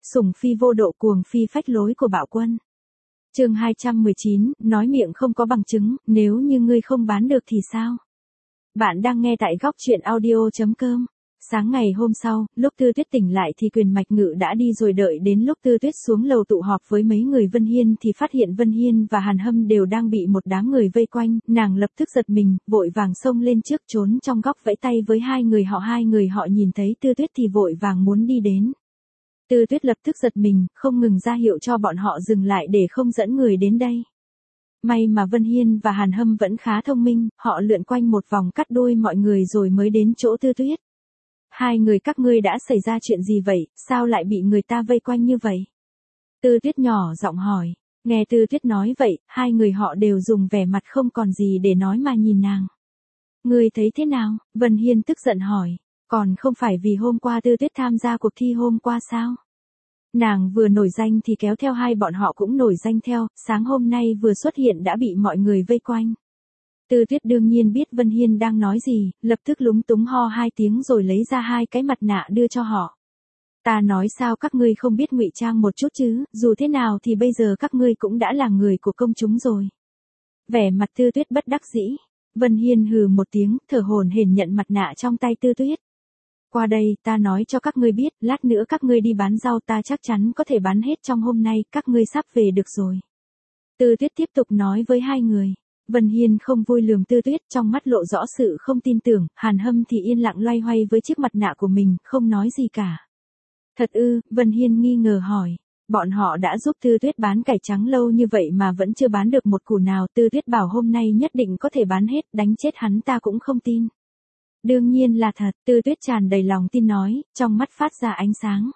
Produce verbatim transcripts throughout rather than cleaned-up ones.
sủng phi vô độ cuồng phi phách lối của Bạo Quân. Chương hai trăm mười chín, nói miệng không có bằng chứng, nếu như ngươi không bán được thì sao? Bạn đang nghe tại góc truyện audio chấm com. Sáng ngày hôm sau, lúc Tư Tuyết tỉnh lại thì Quyền Mạch Ngự đã đi rồi, đợi đến lúc Tư Tuyết xuống lầu tụ họp với mấy người Vân Hiên thì phát hiện Vân Hiên và Hàn Hâm đều đang bị một đám người vây quanh, nàng lập tức giật mình, vội vàng xông lên trước trốn trong góc vẫy tay với hai người họ. Hai người họ nhìn thấy Tư Tuyết thì vội vàng muốn đi đến. Tư Tuyết lập tức giật mình, không ngừng ra hiệu cho bọn họ dừng lại để không dẫn người đến đây. May mà Vân Hiên và Hàn Hâm vẫn khá thông minh, họ lượn quanh một vòng cắt đuôi mọi người rồi mới đến chỗ Tư Tuyết. Hai người các ngươi đã xảy ra chuyện gì vậy, sao lại bị người ta vây quanh như vậy? Tư Tuyết nhỏ giọng hỏi. Nghe Tư Tuyết nói vậy, hai người họ đều dùng vẻ mặt không còn gì để nói mà nhìn nàng. Ngươi thấy thế nào? Vân Hiên tức giận hỏi. Còn không phải vì hôm qua Tư Tuyết tham gia cuộc thi hôm qua sao? Nàng vừa nổi danh thì kéo theo hai bọn họ cũng nổi danh theo, sáng hôm nay vừa xuất hiện đã bị mọi người vây quanh. Tư Tuyết đương nhiên biết Vân Hiên đang nói gì, lập tức lúng túng ho hai tiếng rồi lấy ra hai cái mặt nạ đưa cho họ. Ta nói sao các ngươi không biết ngụy trang một chút chứ, dù thế nào thì bây giờ các ngươi cũng đã là người của công chúng rồi. Vẻ mặt Tư Tuyết bất đắc dĩ. Vân Hiên hừ một tiếng, thở hổn hển nhận mặt nạ trong tay Tư Tuyết. Qua đây, ta nói cho các ngươi biết, lát nữa các ngươi đi bán rau ta chắc chắn có thể bán hết trong hôm nay, các ngươi sắp về được rồi. Tư Tuyết tiếp tục nói với hai người. Vân Hiên không vui lườm Tư Tuyết, trong mắt lộ rõ sự không tin tưởng. Hàn Hâm thì yên lặng loay hoay với chiếc mặt nạ của mình, không nói gì cả. Thật ư? Vân Hiên nghi ngờ hỏi. Bọn họ đã giúp Tư Tuyết bán cải trắng lâu như vậy mà vẫn chưa bán được một củ nào. Tư Tuyết bảo hôm nay nhất định có thể bán hết, đánh chết hắn ta cũng không tin. Đương nhiên là thật, Tư Tuyết tràn đầy lòng tin nói, trong mắt phát ra ánh sáng.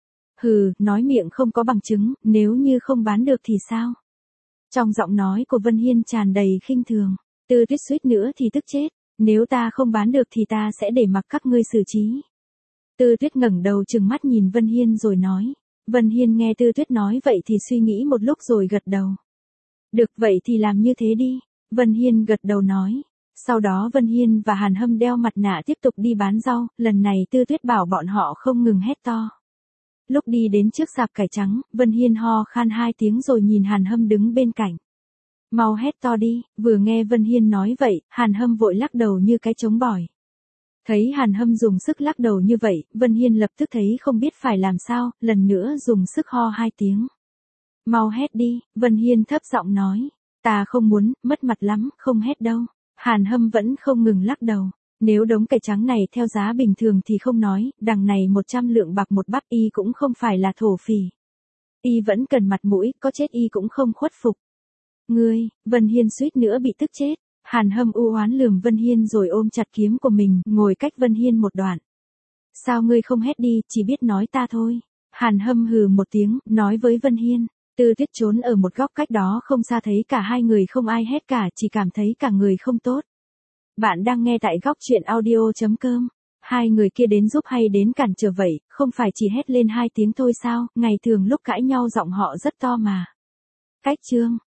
Hừ, nói miệng không có bằng chứng, nếu như không bán được thì sao? Trong giọng nói của Vân Hiên tràn đầy khinh thường. Tư Tuyết suýt nữa thì tức chết. Nếu ta không bán được thì ta sẽ để mặc các ngươi xử trí. Tư Tuyết ngẩng đầu trừng mắt nhìn Vân Hiên rồi nói. Vân Hiên nghe Tư Tuyết nói vậy thì suy nghĩ một lúc rồi gật đầu. Được vậy thì làm như thế đi. Vân Hiên gật đầu nói. Sau đó Vân Hiên và Hàn Hâm đeo mặt nạ tiếp tục đi bán rau, lần này Tư Tuyết bảo bọn họ không ngừng hét to. Lúc đi đến trước sạp cải trắng, Vân Hiên ho khan hai tiếng rồi nhìn Hàn Hâm đứng bên cạnh. Mau hét to đi, vừa nghe Vân Hiên nói vậy, Hàn Hâm vội lắc đầu như cái trống bỏi. Thấy Hàn Hâm dùng sức lắc đầu như vậy, Vân Hiên lập tức thấy không biết phải làm sao, lần nữa dùng sức ho hai tiếng. Mau hét đi, Vân Hiên thấp giọng nói. Ta không muốn, mất mặt lắm, không hét đâu. Hàn Hâm vẫn không ngừng lắc đầu. Nếu đống cải trắng này theo giá bình thường thì không nói, đằng này một trăm lượng bạc một bắp, y cũng không phải là thổ phỉ. Y vẫn cần mặt mũi, có chết y cũng không khuất phục. Ngươi, Vân Hiên suýt nữa bị tức chết. Hàn Hâm u oán lườm Vân Hiên rồi ôm chặt kiếm của mình, ngồi cách Vân Hiên một đoạn. Sao ngươi không hét đi, chỉ biết nói ta thôi. Hàn Hâm hừ một tiếng, nói với Vân Hiên. Tư Tuyết trốn ở một góc cách đó không xa thấy cả hai người không ai hét cả, chỉ cảm thấy cả người không tốt. Bạn đang nghe tại góc truyện audio chấm com. Hai người kia đến giúp hay đến cản trở vậy, không phải chỉ hét lên hai tiếng thôi sao, ngày thường lúc cãi nhau giọng họ rất to mà. Cách chương.